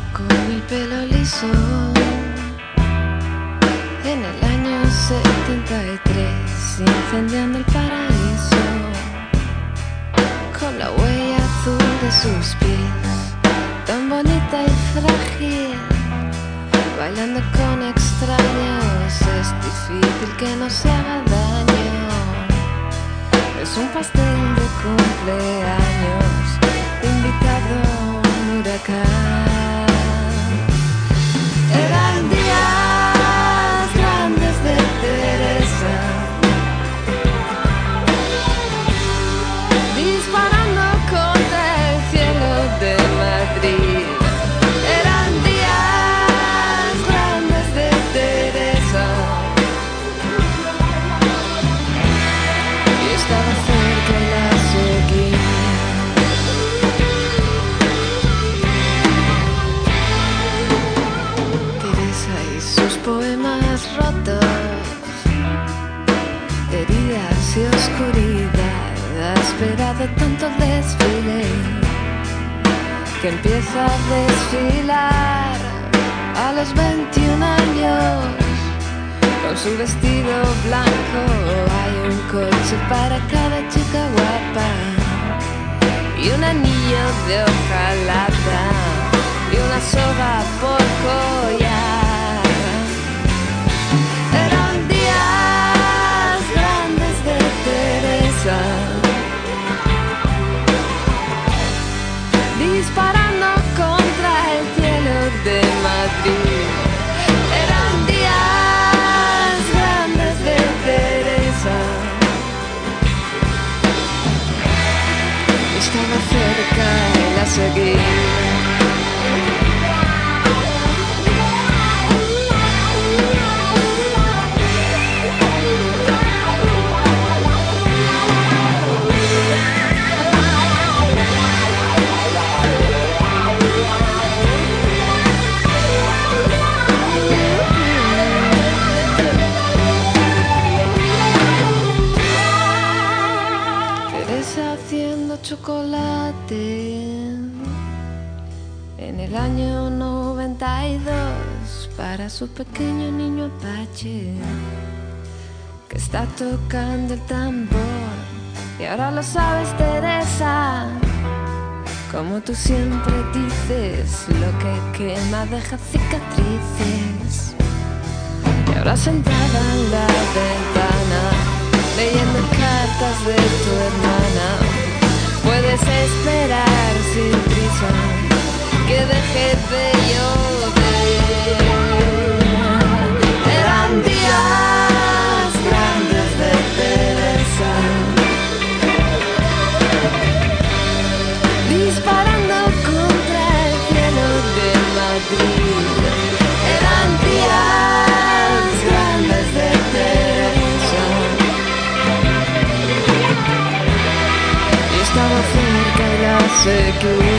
con el pelo liso. En el año 73, incendiando el paraíso, con la huella azul de sus pies, tan bonita y frágil, bailando con extraños. Es difícil que no se haga daño. Es un pastel de cumpleaños, invitado a un huracán. Eran días grandes de Teresa, disparando contra el cielo de Madrid. Eran días grandes de Teresa, y estaba cerca y la seguí. Teresa y sus poemas rotos, heridas y oscuridad. Ha esperado tanto el desfile que empieza a desfilar a los 21 años con su vestido blanco. Hay un coche para cada chica guapa y un anillo de hojalata y una soga por collar. Eran días grandes de Teresa, disparando contra el cielo de Madrid. Eran días grandes de Teresa, estaba cerca y la seguí. Haciendo chocolate en el año 92 para su pequeño niño Apache que está tocando el tambor. Y ahora lo sabes, Teresa, como tú siempre dices, lo que quema deja cicatrices. Y ahora sentada en la ventana, leyendo cartas de tu hermana, puedes esperar sin prisa que deje de llover. Eran días grandes de Teresa, disparando contra el cielo de Madrid. Eran días grandes de Teresa, estaba cerca y la seguí.